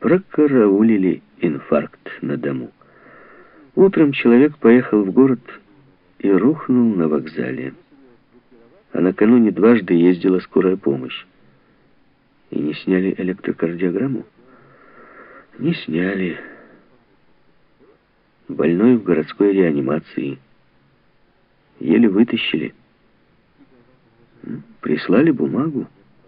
Прокараулили инфаркт на дому. Утром человек поехал в город и рухнул на вокзале. А накануне дважды ездила скорая помощь. И не сняли электрокардиограмму? Не сняли. Больной в городской реанимации. Еле вытащили. Прислали бумагу.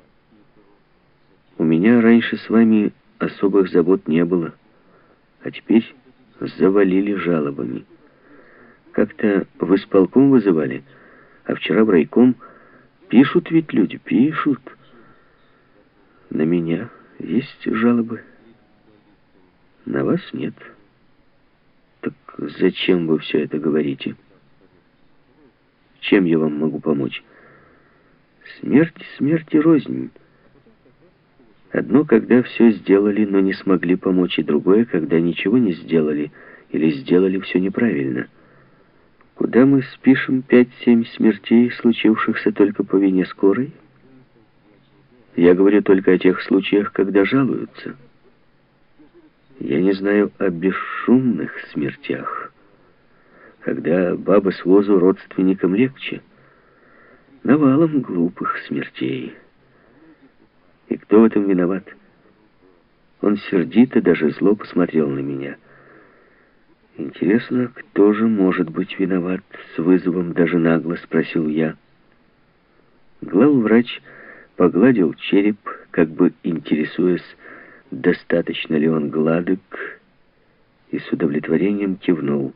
У меня раньше с вами особых забот не было, а теперь завалили жалобами. Как-то в исполком вызывали, а вчера в райком. Пишут ведь люди, пишут. На меня есть жалобы. На вас нет. Так зачем вы все это говорите? Чем я вам могу помочь? Смерть смерти рознь. Одно, когда все сделали, но не смогли помочь, и другое, когда ничего не сделали или сделали все неправильно. Куда мы спишем 5-7 смертей, случившихся только по вине скорой? Я говорю только о тех случаях, когда жалуются. Я не знаю о бесшумных смертях, когда баба с возу родственникам легче. Навалом глупых смертей. И кто в этом виноват? Он сердито, даже зло посмотрел на меня. Интересно, кто же может быть виноват? С вызовом, даже нагло спросил я. Главврач погладил череп, как бы интересуясь, достаточно ли он гладок, и с удовлетворением кивнул.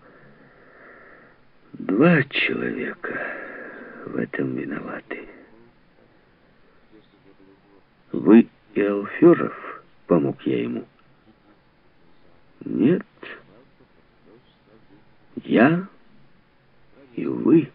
2 человека в этом виноваты. Вы и Алферов, помог я ему. Нет. Я и вы.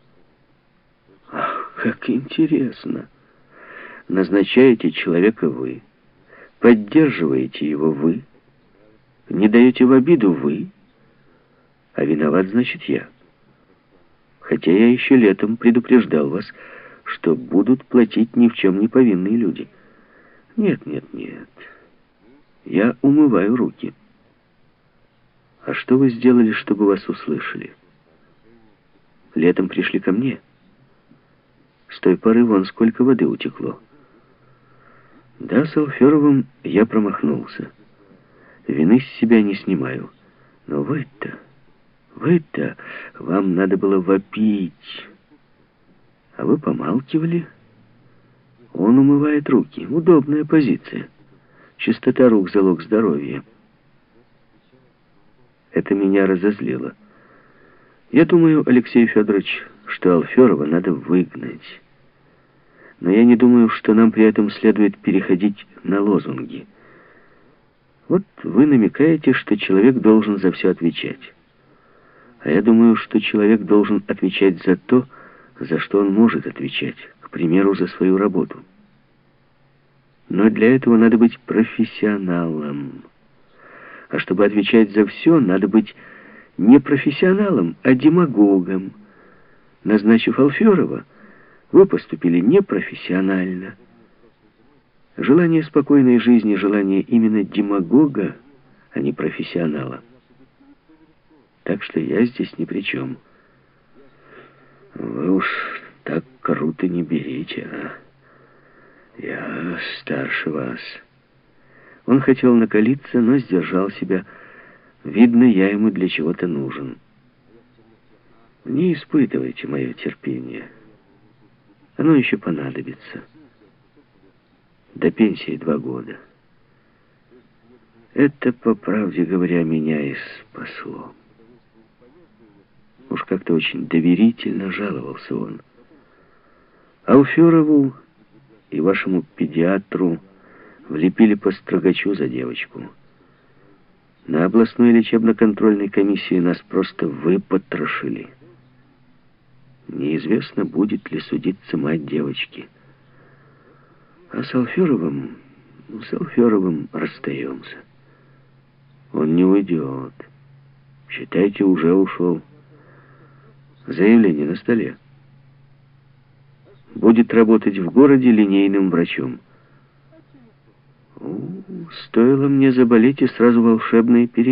Ах, как интересно. Назначаете человека вы, поддерживаете его вы, не даете в обиду вы, а виноват, значит, я. Хотя я еще летом предупреждал вас, что будут платить ни в чем не повинные люди. Нет, нет, нет. Я умываю руки. А что вы сделали, чтобы вас услышали? Летом пришли ко мне. С той поры вон сколько воды утекло. Да, с Алферовым я промахнулся. Вины с себя не снимаю. Но вы-то, вам надо было вопить. А вы помалкивали. Он умывает руки. Удобная позиция. Чистота рук — залог здоровья. Это меня разозлило. Я думаю, Алексей Федорович, что Алферова надо выгнать. Но я не думаю, что нам при этом следует переходить на лозунги. Вот вы намекаете, что человек должен за все отвечать. А я думаю, что человек должен отвечать за то, за что он может отвечать, к примеру, за свою работу. Но для этого надо быть профессионалом. А чтобы отвечать за все, надо быть не профессионалом, а демагогом. Назначив Алферова, вы поступили непрофессионально. Желание спокойной жизни — желание именно демагога, а не профессионала. Так что я здесь ни при чем. Вы уж так круто не берите, а? Я старше вас. Он хотел накалиться, но сдержал себя. Видно, я ему для чего-то нужен. Не испытывайте мое терпение. Оно еще понадобится. До пенсии 2 года. Это, по правде говоря, меня и спасло. Уж как-то очень доверительно жаловался он. Алферову и вашему педиатру влепили по строгачу за девочку. На областной лечебно-контрольной комиссии нас просто выпотрошили. Неизвестно, будет ли судиться мать девочки. А с Алферовым расстаемся. Он не уйдет. Считайте, уже ушел. Заявление на столе. Будет работать в городе линейным врачом. Стоило мне заболеть, и сразу волшебные перемены.